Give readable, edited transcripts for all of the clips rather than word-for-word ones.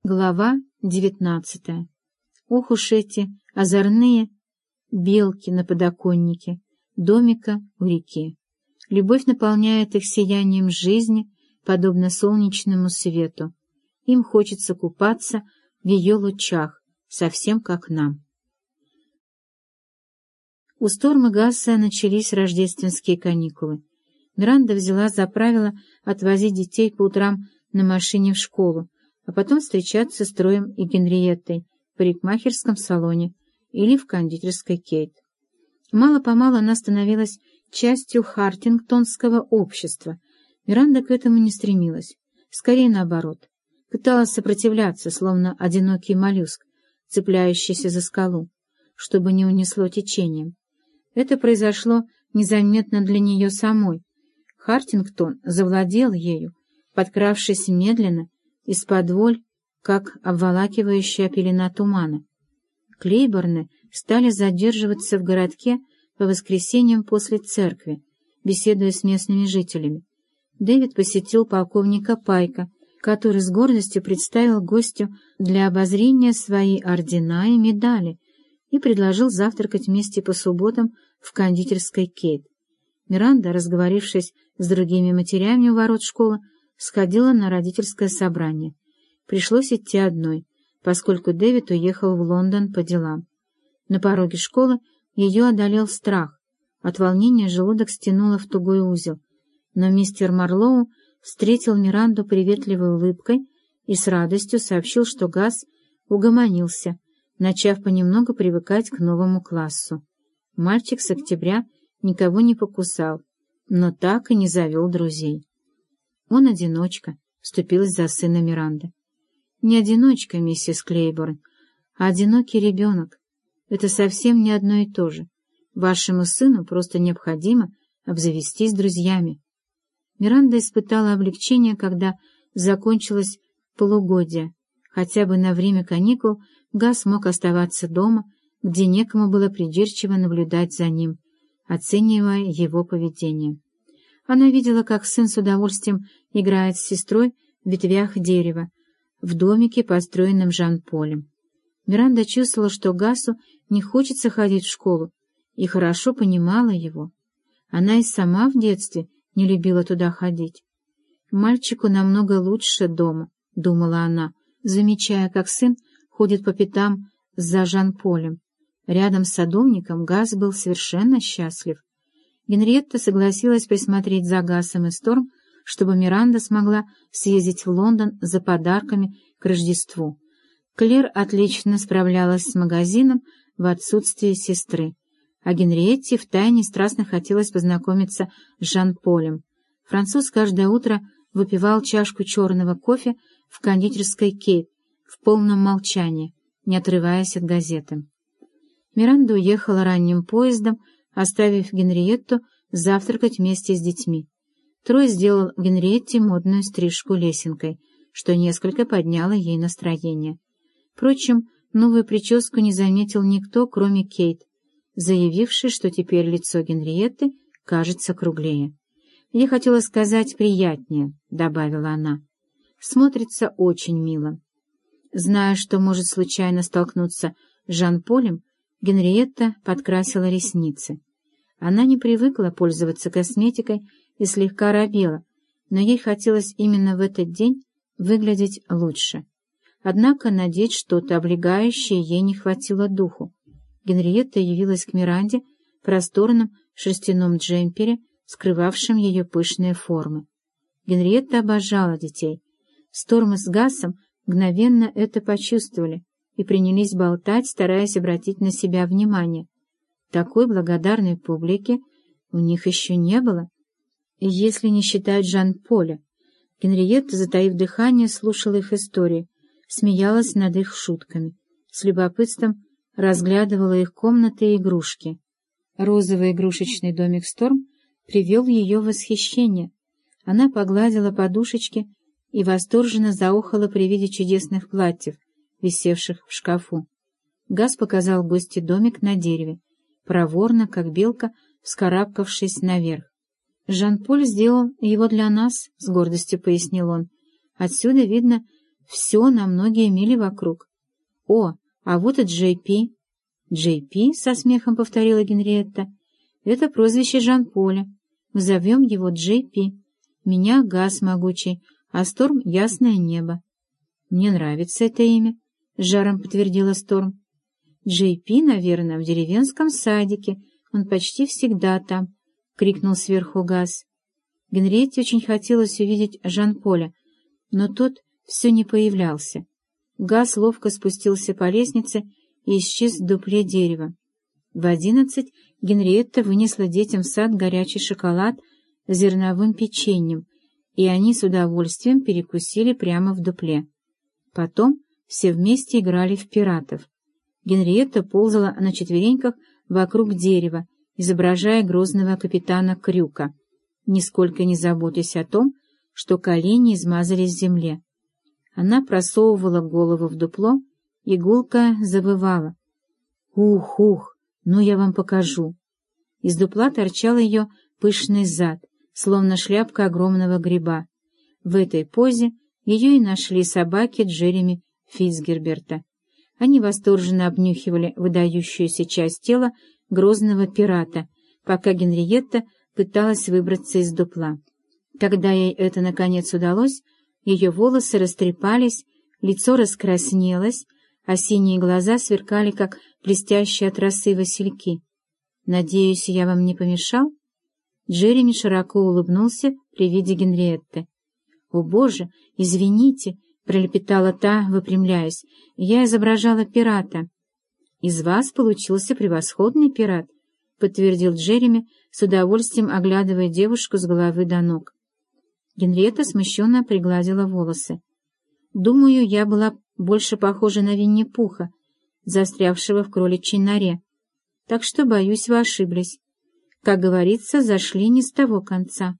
Глава 19. Ох уж эти озорные белки на подоконнике домика у реки. Любовь наполняет их сиянием жизни, подобно солнечному свету. Им хочется купаться в ее лучах, совсем как нам. У Сторма Гасса начались рождественские каникулы. Миранда взяла за правило отвозить детей по утрам на машине в школу, а потом встречаться с Троем и Генриеттой в парикмахерском салоне или в кондитерской Кейт. Мало-помалу она становилась частью хартингтонского общества. Миранда к этому не стремилась, скорее наоборот. Пыталась сопротивляться, словно одинокий моллюск, цепляющийся за скалу, чтобы не унесло течением. Это произошло незаметно для нее самой. Хартингтон завладел ею, подкравшись медленно, из-подволь, как обволакивающая пелена тумана. Клейборны стали задерживаться в городке по воскресеньям после церкви, беседуя с местными жителями. Дэвид посетил полковника Пайка, который с гордостью представил гостю для обозрения свои ордена и медали и предложил завтракать вместе по субботам в кондитерской Кейт. Миранда, разговорившись с другими матерями у ворот школы, сходила на родительское собрание. Пришлось идти одной, поскольку Дэвид уехал в Лондон по делам. На пороге школы ее одолел страх. От волнения желудок стянуло в тугой узел. Но мистер Марлоу встретил Миранду приветливой улыбкой и с радостью сообщил, что Гасс угомонился, начав понемногу привыкать к новому классу. Мальчик с октября никого не покусал, но так и не завел друзей. «Он одиночка», — вступилась за сына Миранда. «Не одиночка, миссис Клейборн, а одинокий ребенок. Это совсем не одно и то же. Вашему сыну просто необходимо обзавестись друзьями». Миранда испытала облегчение, когда закончилось полугодие. Хотя бы на время каникул Гасс мог оставаться дома, где некому было придирчиво наблюдать за ним, оценивая его поведение. Она видела, как сын с удовольствием играет с сестрой в ветвях дерева, в домике, построенном Жан-Полем. Миранда чувствовала, что Гассу не хочется ходить в школу, и хорошо понимала его. Она и сама в детстве не любила туда ходить. «Мальчику намного лучше дома», — думала она, замечая, как сын ходит по пятам за Жан-Полем. Рядом с садовником Гасс был совершенно счастлив. Генриетта согласилась присмотреть за Гассом и Сторм, чтобы Миранда смогла съездить в Лондон за подарками к Рождеству. Клэр отлично справлялась с магазином в отсутствие сестры, а Генриетте втайне страстно хотелось познакомиться с Жан-Полем. Француз каждое утро выпивал чашку черного кофе в кондитерской Кейт в полном молчании, не отрываясь от газеты. Миранда уехала ранним поездом, оставив Генриетту завтракать вместе с детьми. Трой сделал Генриетте модную стрижку лесенкой, что несколько подняло ей настроение. Впрочем, новую прическу не заметил никто, кроме Кейт, заявившей, что теперь лицо Генриетты кажется круглее. «Я хотела сказать приятнее», — добавила она. «Смотрится очень мило». Зная, что может случайно столкнуться с Жан-Полем, Генриетта подкрасила ресницы. Она не привыкла пользоваться косметикой и слегка робела, но ей хотелось именно в этот день выглядеть лучше. Однако надеть что-то облегающее ей не хватило духу. Генриетта явилась к Миранде в просторном шерстяном джемпере, скрывавшем ее пышные формы. Генриетта обожала детей. Сторм с Гассом мгновенно это почувствовали и принялись болтать, стараясь обратить на себя внимание. Такой благодарной публики у них еще не было. И если не считать Жан-Поля, Генриетта, затаив дыхание, слушала их истории, смеялась над их шутками, с любопытством разглядывала их комнаты и игрушки. Розовый игрушечный домик Сторм привел ее в восхищение. Она погладила подушечки и восторженно заохала при виде чудесных платьев, висевших в шкафу. Гасс показал гости домик на дереве, проворно, как белка, вскарабкавшись наверх. «Жан-Поль сделал его для нас», — с гордостью пояснил он. «Отсюда видно все на многие мили вокруг. О, а вот и Джей Пи. Джей Пи, со смехом повторила Генриетта. Это прозвище Жан-Поля. Мы зовем его Джей Пи. Меня Газ могучий, а Сторм — ясное небо. Мне нравится это имя, — с жаром подтвердила Сторм. Джей Пи, наверное, в деревенском садике. Он почти всегда там, — крикнул сверху Газ. Генриетте очень хотелось увидеть Жан-Поля, но тот все не появлялся. Газ ловко спустился по лестнице и исчез в дупле дерева. В 11 Генриетта вынесла детям в сад горячий шоколад с зерновым печеньем, и они с удовольствием перекусили прямо в дупле. Потом все вместе играли в пиратов. Генриетта ползала на четвереньках вокруг дерева, изображая грозного капитана Крюка, нисколько не заботясь о том, что колени измазались в земле. Она просовывала голову в дупло, и гулко завывала. «Ух, ну я вам покажу!» Из дупла торчал ее пышный зад, словно шляпка огромного гриба. В этой позе ее и нашли собаки Джереми Фицгерберта. Они восторженно обнюхивали выдающуюся часть тела грозного пирата, пока Генриетта пыталась выбраться из дупла. Когда ей это наконец удалось, ее волосы растрепались, лицо раскраснелось, а синие глаза сверкали, как блестящие от росы васильки. «Надеюсь, я вам не помешал?» Джереми широко улыбнулся при виде Генриетты. «О, Боже, извините!» — пролепетала та, выпрямляясь. «Я изображала пирата». «Из вас получился превосходный пират», — подтвердил Джереми, с удовольствием оглядывая девушку с головы до ног. Генриетта смущенно пригладила волосы. «Думаю, я была больше похожа на Винни-Пуха, застрявшего в кроличьей норе. Так что, боюсь, вы ошиблись. Как говорится, зашли не с того конца».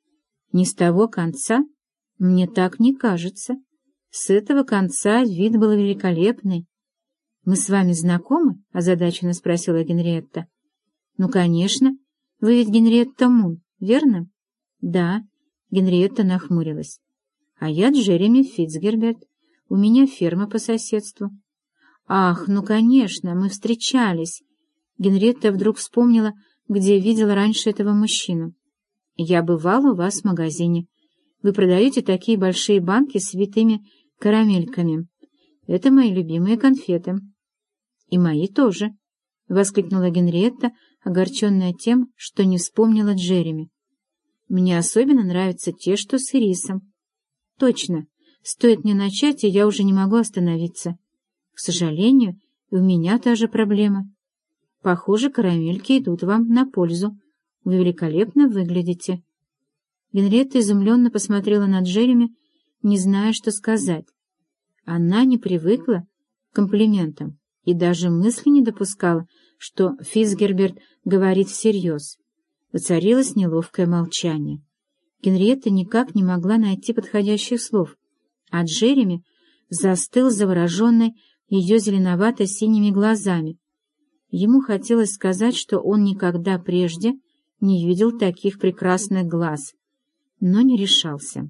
«Не с того конца? Мне так не кажется. С этого конца вид был великолепный». «Мы с вами знакомы?» — озадаченно спросила Генриетта. «Ну, конечно. Вы ведь Генриетта Мун, верно?» «Да». Генриетта нахмурилась. «А я Джереми Фицгерберт. У меня ферма по соседству». «Ах, ну, конечно, мы встречались». Генриетта вдруг вспомнила, где видела раньше этого мужчину. «Я бывала у вас в магазине. Вы продаете такие большие банки с витыми карамельками. Это мои любимые конфеты». «И мои тоже», — воскликнула Генриетта, огорченная тем, что не вспомнила Джереми. «Мне особенно нравятся те, что с ирисом». «Точно. Стоит мне начать, и я уже не могу остановиться. К сожалению, и у меня та же проблема. Похоже, карамельки идут вам на пользу. Вы великолепно выглядите». Генриетта изумленно посмотрела на Джереми, не зная, что сказать. Она не привыкла к комплиментам и даже мысли не допускала, что Фицгерберт говорит всерьез. Воцарилось неловкое молчание. Генриетта никак не могла найти подходящих слов, а Джереми застыл завороженный ее зеленовато-синими глазами. Ему хотелось сказать, что он никогда прежде не видел таких прекрасных глаз, но не решался.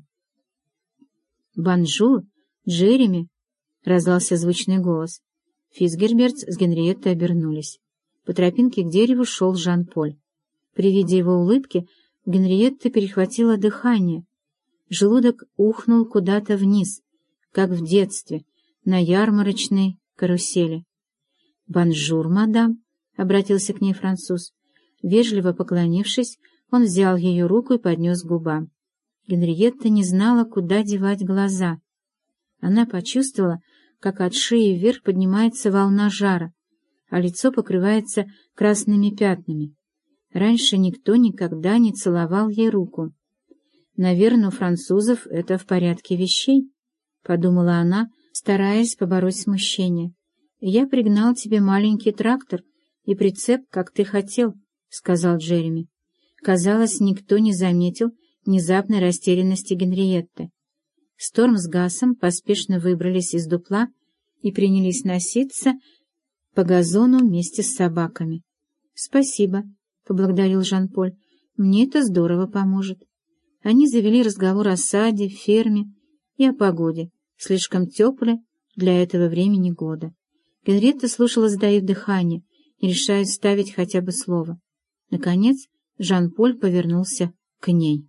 «Бонжур, Джереми!» — раздался звучный голос. Фицгерберт с Генриеттой обернулись. По тропинке к дереву шел Жан-Поль. При виде его улыбки у Генриетты перехватило дыхание. Желудок ухнул куда-то вниз, как в детстве, на ярмарочной карусели. «Бонжур, мадам», — обратился к ней француз. Вежливо поклонившись, он взял ее руку и поднес к губам. Генриетта не знала, куда девать глаза. Она почувствовала, как от шеи вверх поднимается волна жара, а лицо покрывается красными пятнами. Раньше никто никогда не целовал ей руку. «Наверное, у французов это в порядке вещей», — подумала она, стараясь побороть смущение. «Я пригнал тебе маленький трактор и прицеп, как ты хотел», — сказал Джереми. Казалось, никто не заметил внезапной растерянности Генриетты. Сторм с Гасом поспешно выбрались из дупла и принялись носиться по газону вместе с собаками. «Спасибо», — поблагодарил Жан-Поль. «Мне это здорово поможет». Они завели разговор о саде, ферме и о погоде, слишком теплый для этого времени года. Генриетта слушала, затаив дыхание, не решаясь вставить хотя бы слово. Наконец Жан-Поль повернулся к ней.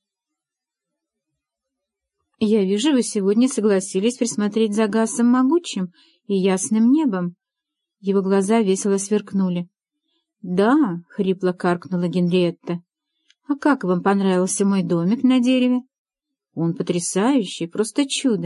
«Я вижу, вы сегодня согласились присмотреть за Гасом могучим и ясным небом». Его глаза весело сверкнули. «Да», — хрипло каркнула Генриетта. «А как вам понравился мой домик на дереве?» «Он потрясающий, просто чудо».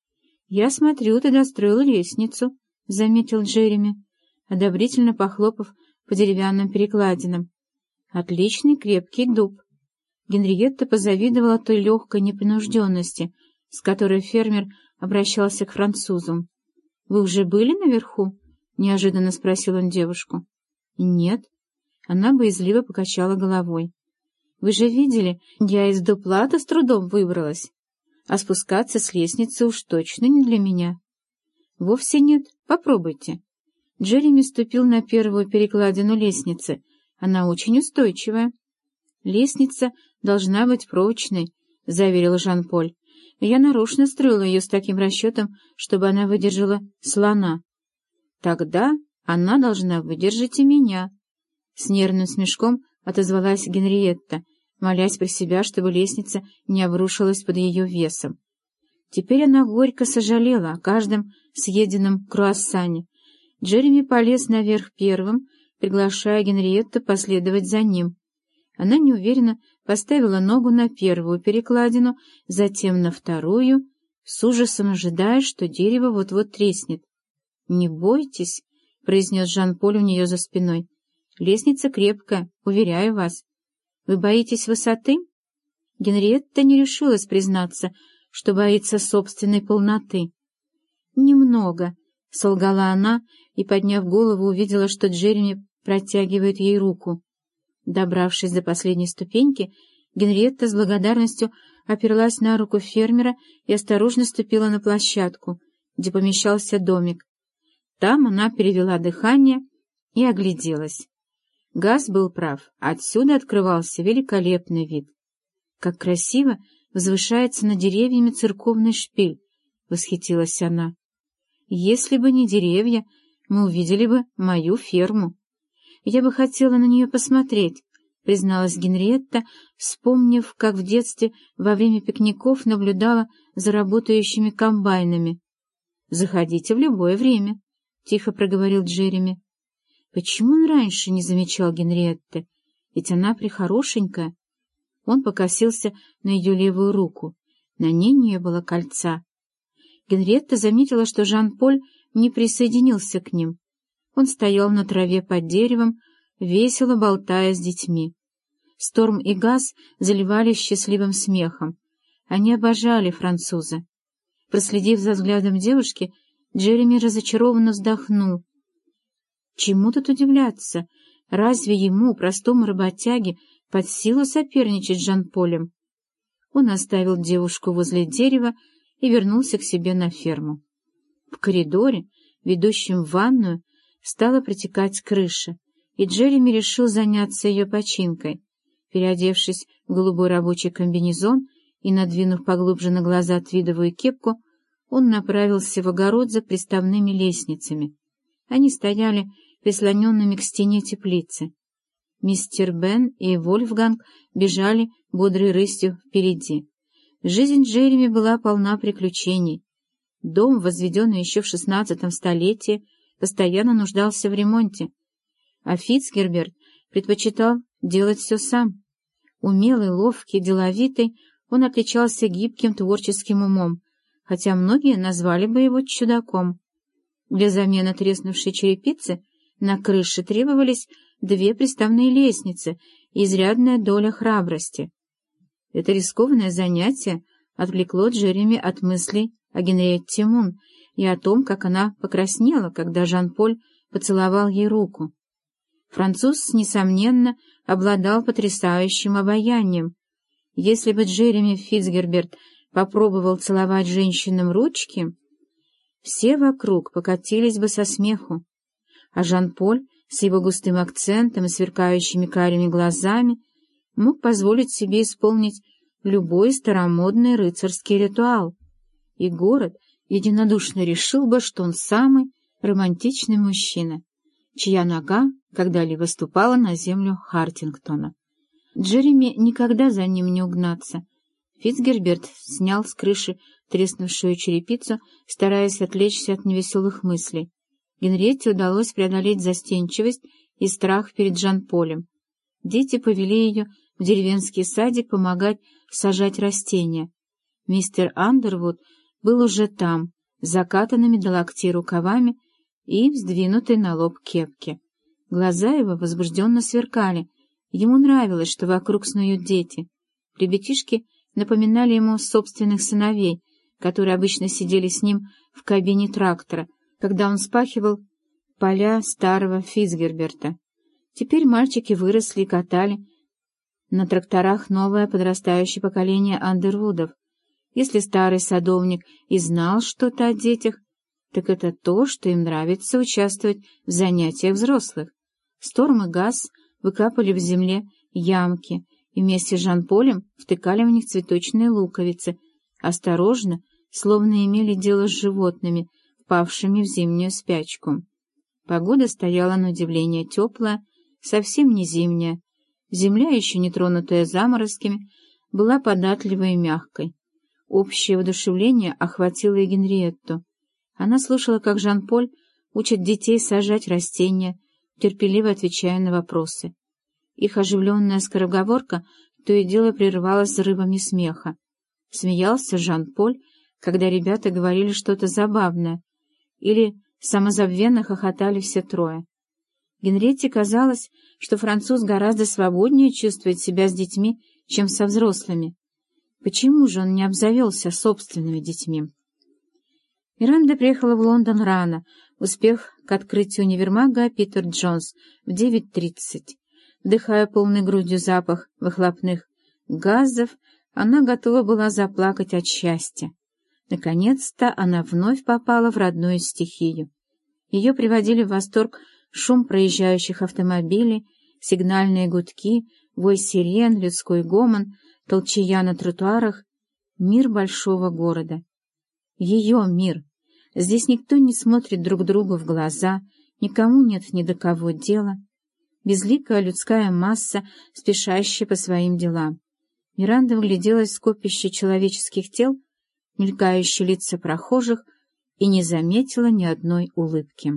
«Я смотрю, ты достроил лестницу», — заметил Джереми, одобрительно похлопав по деревянным перекладинам. «Отличный крепкий дуб». Генриетта позавидовала той легкой непринужденности, с которой фермер обращался к французу. «Вы уже были наверху?» — неожиданно спросил он девушку. «Нет». Она боязливо покачала головой. «Вы же видели, я из дуплата с трудом выбралась, а спускаться с лестницы уж точно не для меня». «Вовсе нет. Попробуйте». Джереми ступил на первую перекладину лестницы. Она очень устойчивая. «Лестница должна быть прочной», — заверил Жан-Поль. «Я нарочно строила ее с таким расчетом, чтобы она выдержала слона». «Тогда она должна выдержать и меня», — с нервным смешком отозвалась Генриетта, молясь про себя, чтобы лестница не обрушилась под ее весом. Теперь она горько сожалела о каждом съеденном круассане. Джереми полез наверх первым, приглашая Генриетту последовать за ним. Она неуверенно поставила ногу на первую перекладину, затем на вторую, с ужасом ожидая, что дерево вот-вот треснет. «Не бойтесь», — произнес Жан-Поль у нее за спиной. «Лестница крепкая, уверяю вас». «Вы боитесь высоты?» Генриетта не решилась признаться, что боится собственной полноты. «Немного», — солгала она и, подняв голову, увидела, что Джереми протягивает ей руку. Добравшись до последней ступеньки, Генриетта с благодарностью оперлась на руку фермера и осторожно ступила на площадку, где помещался домик. Там она перевела дыхание и огляделась. Гас был прав, отсюда открывался великолепный вид. «Как красиво возвышается над деревьями церковный шпиль!» — восхитилась она. «Если бы не деревья, мы увидели бы мою ферму. Я бы хотела на нее посмотреть», — призналась Генриетта, вспомнив, как в детстве во время пикников наблюдала за работающими комбайнами. «Заходите в любое время», — тихо проговорил Джереми. Почему он раньше не замечал Генриетты? Ведь она прихорошенькая. Он покосился на ее левую руку. На ней не было кольца. Генриетта заметила, что Жан-Поль не присоединился к ним. Он стоял на траве под деревом, весело болтая с детьми. Сторм и Газ заливались счастливым смехом. Они обожали француза. Проследив за взглядом девушки, Джереми разочарованно вздохнул. Чему тут удивляться? Разве ему, простому работяге, под силу соперничать с Жан-Полем? Он оставил девушку возле дерева и вернулся к себе на ферму. В коридоре, ведущем в ванную, стала протекать крыша, и Джереми решил заняться ее починкой. Переодевшись в голубой рабочий комбинезон и надвинув поглубже на глаза твидовую кепку, он направился в огород за приставными лестницами. Они стояли прислоненными к стене теплицы. Мистер Бен и Вольфганг бежали бодрой рысью впереди. Жизнь Джереми была полна приключений. Дом, возведенный еще в 16 столетии, постоянно нуждался в ремонте, а Фицгерберт предпочитал делать все сам. Умелый, ловкий, деловитый, он отличался гибким творческим умом, хотя многие назвали бы его чудаком. Для замены треснувшей черепицы на крыше требовались 2 приставные лестницы и изрядная доля храбрости. Это рискованное занятие отвлекло Джереми от мыслей о Генриетте Мун и о том, как она покраснела, когда Жан-Поль поцеловал ей руку. Француз, несомненно, обладал потрясающим обаянием. Если бы Джереми Фицгерберт попробовал целовать женщинам ручки, все вокруг покатились бы со смеху, а Жан-Поль с его густым акцентом и сверкающими карими глазами мог позволить себе исполнить любой старомодный рыцарский ритуал, и город единодушно решил бы, что он самый романтичный мужчина, чья нога когда-либо ступала на землю Хартингтона. Джереми никогда за ним не угнаться. Фицгерберт снял с крыши треснувшую черепицу, стараясь отвлечься от невеселых мыслей. Генриетте удалось преодолеть застенчивость и страх перед Жан-Полем. Дети повели ее в деревенский садик помогать сажать растения. Мистер Андервуд был уже там, с закатанными до локтей рукавами и вздвинутой на лоб кепки. Глаза его возбужденно сверкали. Ему нравилось, что вокруг снуют дети. Ребятишки напоминали ему собственных сыновей, которые обычно сидели с ним в кабине трактора, когда он спахивал поля старого Фицгерберта. Теперь мальчики выросли и катали на тракторах новое подрастающее поколение Андервудов. Если старый садовник и знал что-то о детях, так это то, что им нравится участвовать в занятиях взрослых. Сторм и Газ выкапывали в земле ямки и вместе с Жан-Полем втыкали в них цветочные луковицы, осторожно, словно имели дело с животными, впавшими в зимнюю спячку. Погода стояла на удивление теплая, совсем не зимняя. Земля, еще не тронутая заморозками, была податливой и мягкой. Общее воодушевление охватило и Генриетту. Она слушала, как Жан-Поль учит детей сажать растения, терпеливо отвечая на вопросы. Их оживленная скороговорка то и дело прерывалась взрывами смеха. Смеялся Жан-Поль, когда ребята говорили что-то забавное, или самозабвенно хохотали все трое. Генриетте казалось, что француз гораздо свободнее чувствует себя с детьми, чем со взрослыми. Почему же он не обзавелся собственными детьми? Миранда приехала в Лондон рано, успев к открытию универмага Питер Джонс в 9:30. Вдыхая полной грудью запах выхлопных газов, она готова была заплакать от счастья. Наконец-то она вновь попала в родную стихию. Ее приводили в восторг шум проезжающих автомобилей, сигнальные гудки, вой сирен, людской гомон, толчая на тротуарах, мир большого города. Ее мир. Здесь никто не смотрит друг другу в глаза, никому нет ни до кого дела. Безликая людская масса, спешащая по своим делам. Миранда вгляделась в скопище человеческих тел, мелькающие лица прохожих, и не заметила ни одной улыбки.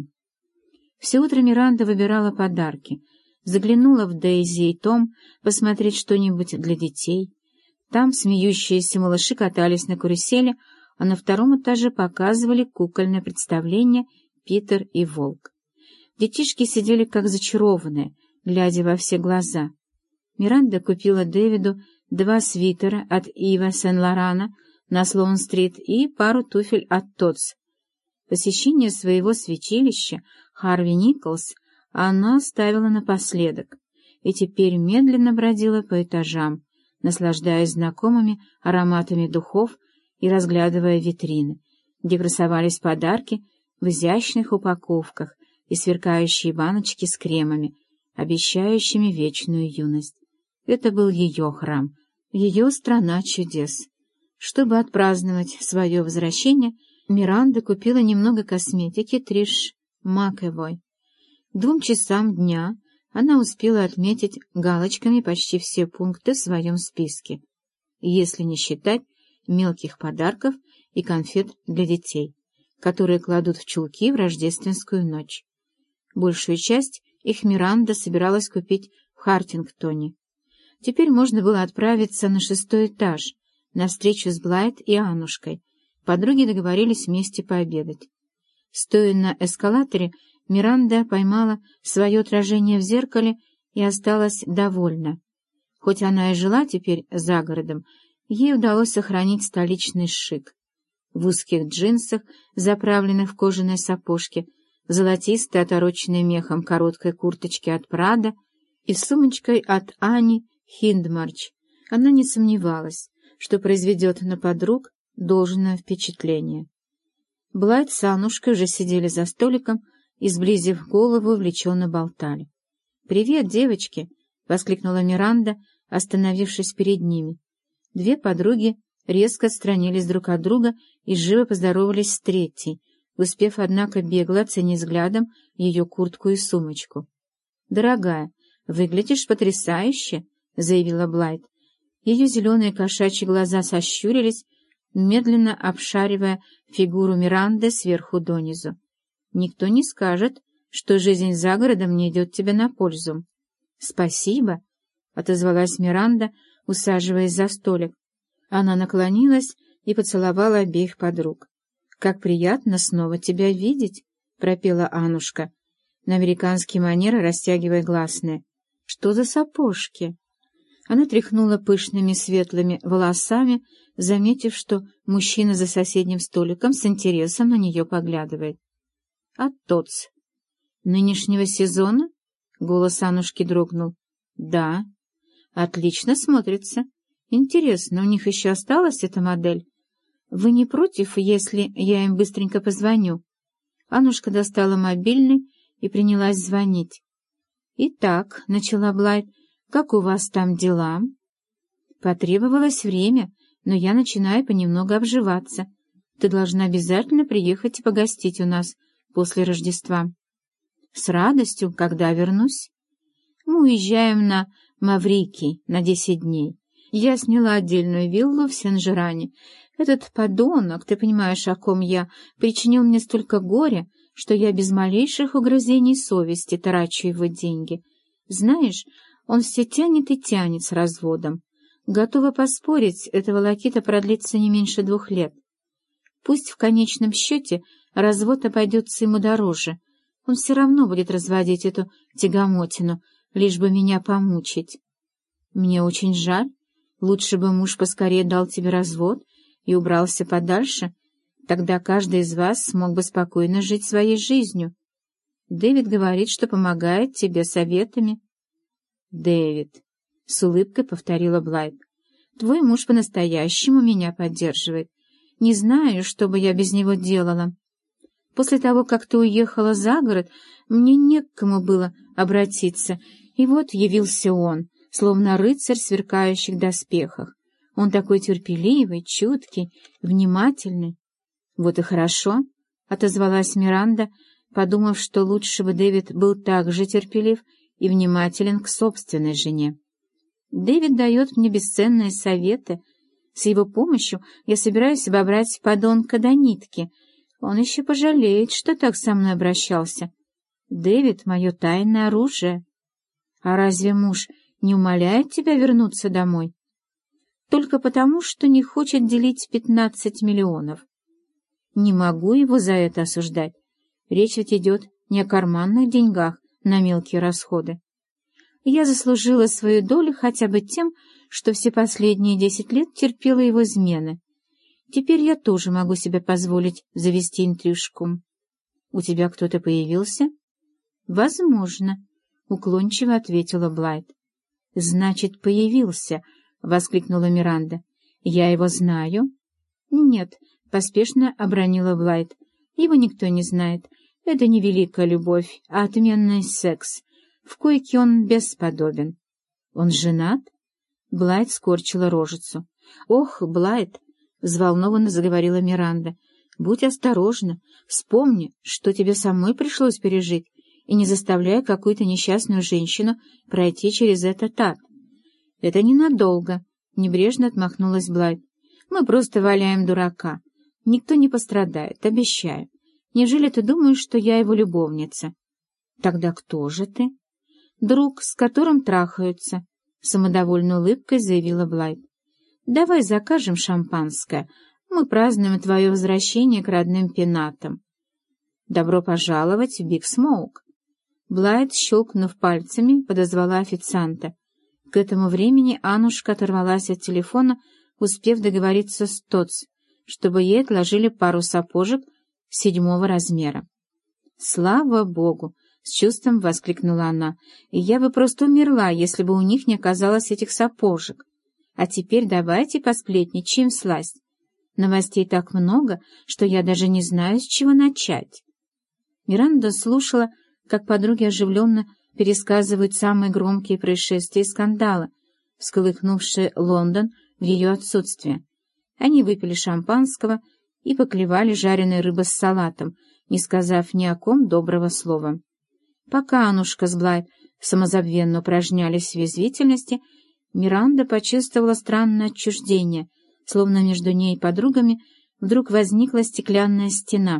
Все утро Миранда выбирала подарки, заглянула в Дейзи и Том посмотреть что-нибудь для детей. Там смеющиеся малыши катались на карусели, а на втором этаже показывали кукольное представление «Питер и волк». Детишки сидели как зачарованные, глядя во все глаза. Миранда купила Дэвиду 2 свитера от Ива Сен-Лорана на Слоун-стрит и пару туфель от Тодс. Посещение своего святилища Харви Николс она оставила напоследок и теперь медленно бродила по этажам, наслаждаясь знакомыми ароматами духов и разглядывая витрины, где красовались подарки в изящных упаковках и сверкающие баночки с кремами, обещающими вечную юность. Это был ее храм, ее страна чудес. Чтобы отпраздновать свое возвращение, Миранда купила немного косметики Триш Макэвой. К 2 часам дня она успела отметить галочками почти все пункты в своем списке, если не считать мелких подарков и конфет для детей, которые кладут в чулки в рождественскую ночь. Большую часть их Миранда собиралась купить в Хартингтоне. Теперь можно было отправиться на 6-й этаж, на встречу с Блайт и Аннушкой. Подруги договорились вместе пообедать. Стоя на эскалаторе, Миранда поймала свое отражение в зеркале и осталась довольна. Хоть она и жила теперь за городом, ей удалось сохранить столичный шик. В узких джинсах, заправленных в кожаные сапожки, в золотистой, отороченной мехом короткой курточке от Прада и с сумочкой от Ани Хиндмарч, она не сомневалась, что произведет на подруг должное впечатление. Блайт с Аннушкой уже сидели за столиком и, сблизив голову, увлеченно болтали. «Привет, девочки!» — воскликнула Миранда, остановившись перед ними. 2 подруги резко отстранились друг от друга и живо поздоровались с третьей, успев, однако, бегло оценить взглядом ее куртку и сумочку. «Дорогая, выглядишь потрясающе», — заявила Блайт. Ее зеленые кошачьи глаза сощурились, медленно обшаривая фигуру Миранды сверху донизу. «Никто не скажет, что жизнь за городом не идет тебе на пользу». «Спасибо», — отозвалась Миранда, усаживаясь за столик. Она наклонилась и поцеловала обеих подруг. «Как приятно снова тебя видеть», — пропела Аннушка, на американский манер растягивая гласные. «Что за сапожки?» Она тряхнула пышными светлыми волосами, заметив, что мужчина за соседним столиком с интересом на нее поглядывает. «А тотс. Нынешнего сезона?» — голос Аннушки дрогнул. «Да. Отлично смотрится. Интересно, у них еще осталась эта модель? Вы не против, если я им быстренько позвоню?» Аннушка достала мобильный и принялась звонить. «Итак», — начала Блайт, — «как у вас там дела?» «Потребовалось время, но я начинаю понемногу обживаться. Ты должна обязательно приехать и погостить у нас после Рождества». «С радостью, когда вернусь». «Мы уезжаем на Маврикий на 10 дней. Я сняла отдельную виллу в Сен-Жеране. Этот подонок, ты понимаешь, о ком я, причинил мне столько горя, что я без малейших угрызений совести трачу его деньги. Знаешь, он все тянет и тянет с разводом. Готова поспорить, эта волокита продлится не меньше 2 лет. Пусть в конечном счете развод обойдется ему дороже. Он все равно будет разводить эту тягомотину, лишь бы меня помучить. Мне очень жаль. Лучше бы муж поскорее дал тебе развод и убрался подальше. Тогда каждый из вас смог бы спокойно жить своей жизнью. Дэвид говорит, что помогает тебе советами». «Дэвид», — с улыбкой повторила Блайт, — «твой муж по-настоящему меня поддерживает. Не знаю, что бы я без него делала. После того, как ты уехала за город, мне не к кому было обратиться, и вот явился он, словно рыцарь в сверкающих доспехах. Он такой терпеливый, чуткий, внимательный». «Вот и хорошо», — отозвалась Миранда, подумав, что лучше бы Дэвид был так же терпелив и внимателен к собственной жене. «Дэвид дает мне бесценные советы. С его помощью я собираюсь обобрать подонка до нитки. Он еще пожалеет, что так со мной обращался. Дэвид — мое тайное оружие. А разве муж не умоляет тебя вернуться домой? Только потому, что не хочет делить 15 миллионов. Не могу его за это осуждать. Речь ведь идет не о карманных деньгах на мелкие расходы. Я заслужила свою долю хотя бы тем, что все последние 10 лет терпела его измены. Теперь я тоже могу себе позволить завести интрижку. У тебя кто-то появился? Возможно, уклончиво ответила Блайт. Значит, появился, воскликнула Миранда. Я его знаю? Нет, поспешно обронила Блайт. Его никто не знает. Это не великая любовь, а отменный секс. В койке он бесподобен. Он женат? Блайт скорчила рожицу. Ох, Блайт, взволнованно заговорила Миранда. Будь осторожна, вспомни, что тебе самой пришлось пережить, и не заставляй какую-то несчастную женщину пройти через этот ад. Это ненадолго, небрежно отмахнулась Блайт. Мы просто валяем дурака. Никто не пострадает, обещаю. Неужели ты думаешь, что я его любовница? Тогда кто же ты? Друг, с которым трахаются, самодовольной улыбкой заявила Блайт. Давай закажем шампанское. Мы празднуем твое возвращение к родным пенатам. Добро пожаловать в Биг Смоук. Блайт, щелкнув пальцами, подозвала официанта. К этому времени Аннушка оторвалась от телефона, успев договориться с Тотс, чтобы ей отложили пару сапожек 7-го размера. «Слава Богу!» — с чувством воскликнула она. «И я бы просто умерла, если бы у них не оказалось этих сапожек. А теперь давайте посплетничаем всласть. Новостей так много, что я даже не знаю, с чего начать». Миранда слушала, как подруги оживленно пересказывают самые громкие происшествия и скандалы, всколыхнувшие Лондон в ее отсутствие. Они выпили шампанского и поклевали жареной рыбы с салатом, не сказав ни о ком доброго слова. Пока Аннушка с Блайт самозабвенно упражнялись в язвительности, Миранда почувствовала странное отчуждение, словно между ней и подругами вдруг возникла стеклянная стена.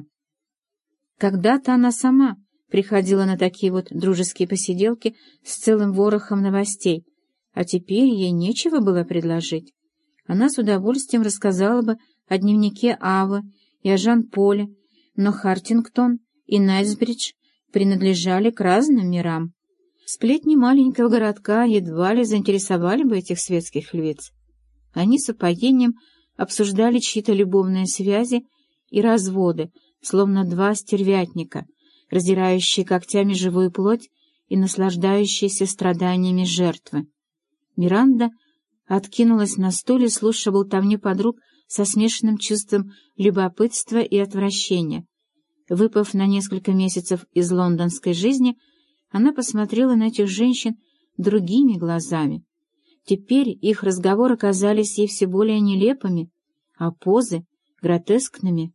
Когда-то она сама приходила на такие вот дружеские посиделки с целым ворохом новостей, а теперь ей нечего было предложить. Она с удовольствием рассказала бы о дневнике Авы и о Жан-Поле, но Хартингтон и Найтсбридж принадлежали к разным мирам. Сплетни маленького городка едва ли заинтересовали бы этих светских львиц. Они с упоением обсуждали чьи-то любовные связи и разводы, словно два стервятника, раздирающие когтями живую плоть и наслаждающиеся страданиями жертвы. Миранда откинулась на стуле, слушая болтовню подруг со смешанным чувством любопытства и отвращения. Выпав на несколько месяцев из лондонской жизни, она посмотрела на этих женщин другими глазами. Теперь их разговоры казались ей все более нелепыми, а позы — гротескными.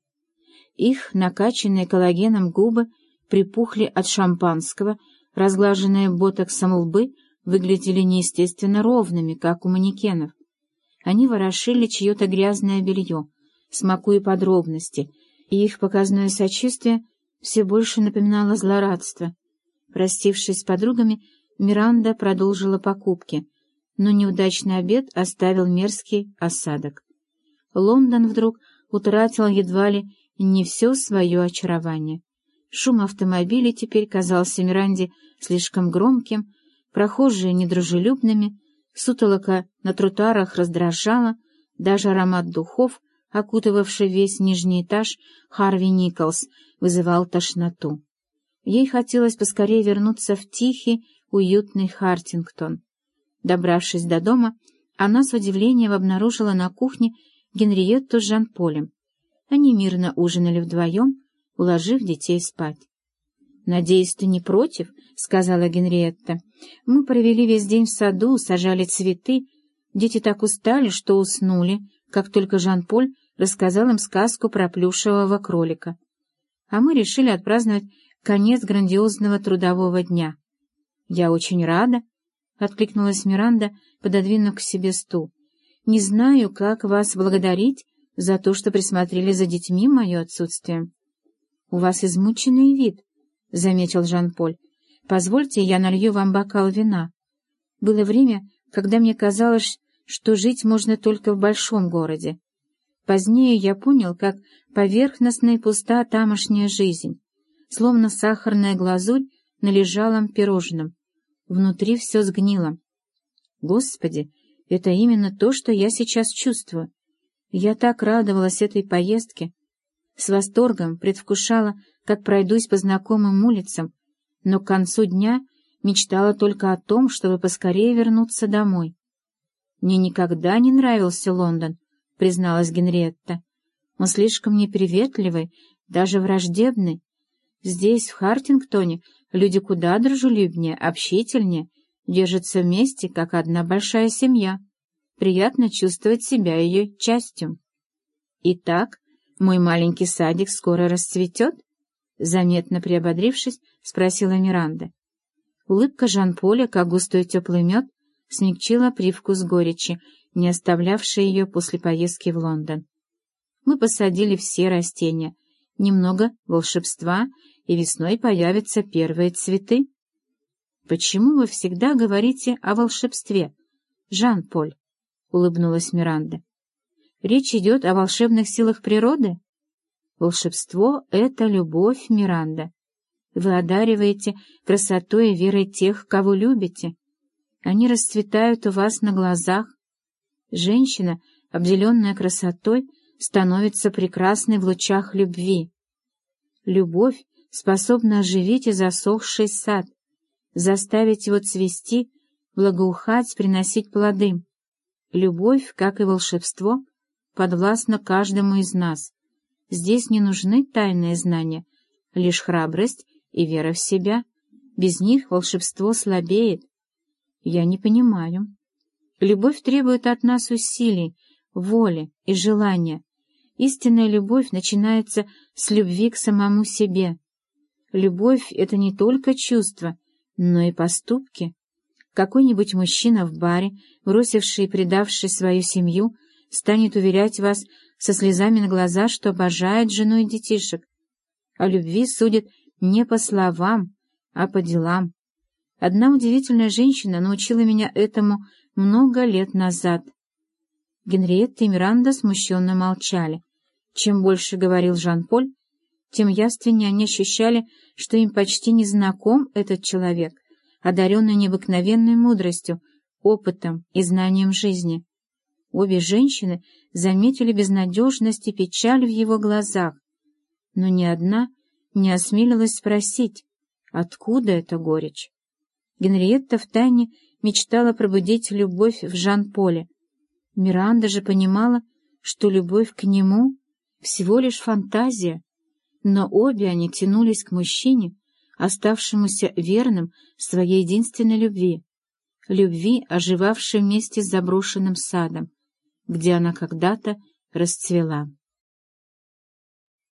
Их накачанные коллагеном губы припухли от шампанского, разглаженные ботоксом лбы выглядели неестественно ровными, как у манекенов. Они ворошили чье-то грязное белье, смакуя подробности, и их показное сочувствие все больше напоминало злорадство. Простившись с подругами, Миранда продолжила покупки, но неудачный обед оставил мерзкий осадок. Лондон вдруг утратил едва ли не все свое очарование. Шум автомобилей теперь казался Миранде слишком громким, прохожие недружелюбными, сутолока на тротуарах раздражала, даже аромат духов, окутывавший весь нижний этаж Харви Николс, вызывал тошноту. Ей хотелось поскорее вернуться в тихий, уютный Хартингтон. Добравшись до дома, она с удивлением обнаружила на кухне Генриетту с Жан-Полем. Они мирно ужинали вдвоем, уложив детей спать. «Надеюсь, ты не против?» — сказала Генриетта. «Мы провели весь день в саду, сажали цветы. Дети так устали, что уснули, как только Жан-Поль рассказал им сказку про плюшевого кролика. А мы решили отпраздновать конец грандиозного трудового дня». «Я очень рада», — откликнулась Миранда, пододвинув к себе стул. «Не знаю, как вас благодарить за то, что присмотрели за детьми в мое отсутствие». «У вас измученный вид», — заметил Жан-Поль. «Позвольте, я налью вам бокал вина. Было время, когда мне казалось, что жить можно только в большом городе. Позднее я понял, как поверхностна и пуста тамошняя жизнь, словно сахарная глазурь на лежалом пирожном. Внутри все сгнило. Господи, это именно то, что я сейчас чувствую. Я так радовалась этой поездке, с восторгом предвкушала, как пройдусь по знакомым улицам, но к концу дня мечтала только о том, чтобы поскорее вернуться домой. «Мне никогда не нравился Лондон», — призналась Генриетта. «Он слишком неприветливый, даже враждебный. Здесь, в Хартингтоне, люди куда дружелюбнее, общительнее, держатся вместе, как одна большая семья. Приятно чувствовать себя ее частью». «Итак, мой маленький садик скоро расцветет?» Заметно приободрившись, спросила Миранда. Улыбка Жан-Поля, как густой теплый мед, смягчила привкус горечи, не оставлявшей ее после поездки в Лондон. «Мы посадили все растения, немного волшебства, и весной появятся первые цветы». «Почему вы всегда говорите о волшебстве, Жан-Поль?» — улыбнулась Миранда. «Речь идет о волшебных силах природы?» «Волшебство — это любовь, Миранда. Вы одариваете красотой и верой тех, кого любите. Они расцветают у вас на глазах. Женщина, обделенная красотой, становится прекрасной в лучах любви. Любовь способна оживить и засохший сад, заставить его цвести, благоухать, приносить плоды. Любовь, как и волшебство, подвластна каждому из нас. Здесь не нужны тайные знания, лишь храбрость и вера в себя. Без них волшебство слабеет. Я не понимаю. Любовь требует от нас усилий, воли и желания. Истинная любовь начинается с любви к самому себе. Любовь — это не только чувства, но и поступки. Какой-нибудь мужчина в баре, бросивший и предавший свою семью, станет уверять вас со слезами на глазах, что обожает жену и детишек. О любви судят не по словам, а по делам. Одна удивительная женщина научила меня этому много лет назад. Генриетта и Миранда смущенно молчали. Чем больше говорил Жан-Поль, тем явственнее они ощущали, что им почти не знаком этот человек, одаренный необыкновенной мудростью, опытом и знанием жизни. Обе женщины заметили безнадежность и печаль в его глазах, но ни одна не осмелилась спросить, откуда эта горечь. Генриетта втайне мечтала пробудить любовь в Жан-Поле. Миранда же понимала, что любовь к нему — всего лишь фантазия, но обе они тянулись к мужчине, оставшемуся верным своей единственной любви, оживавшей вместе с заброшенным садом, где она когда-то расцвела.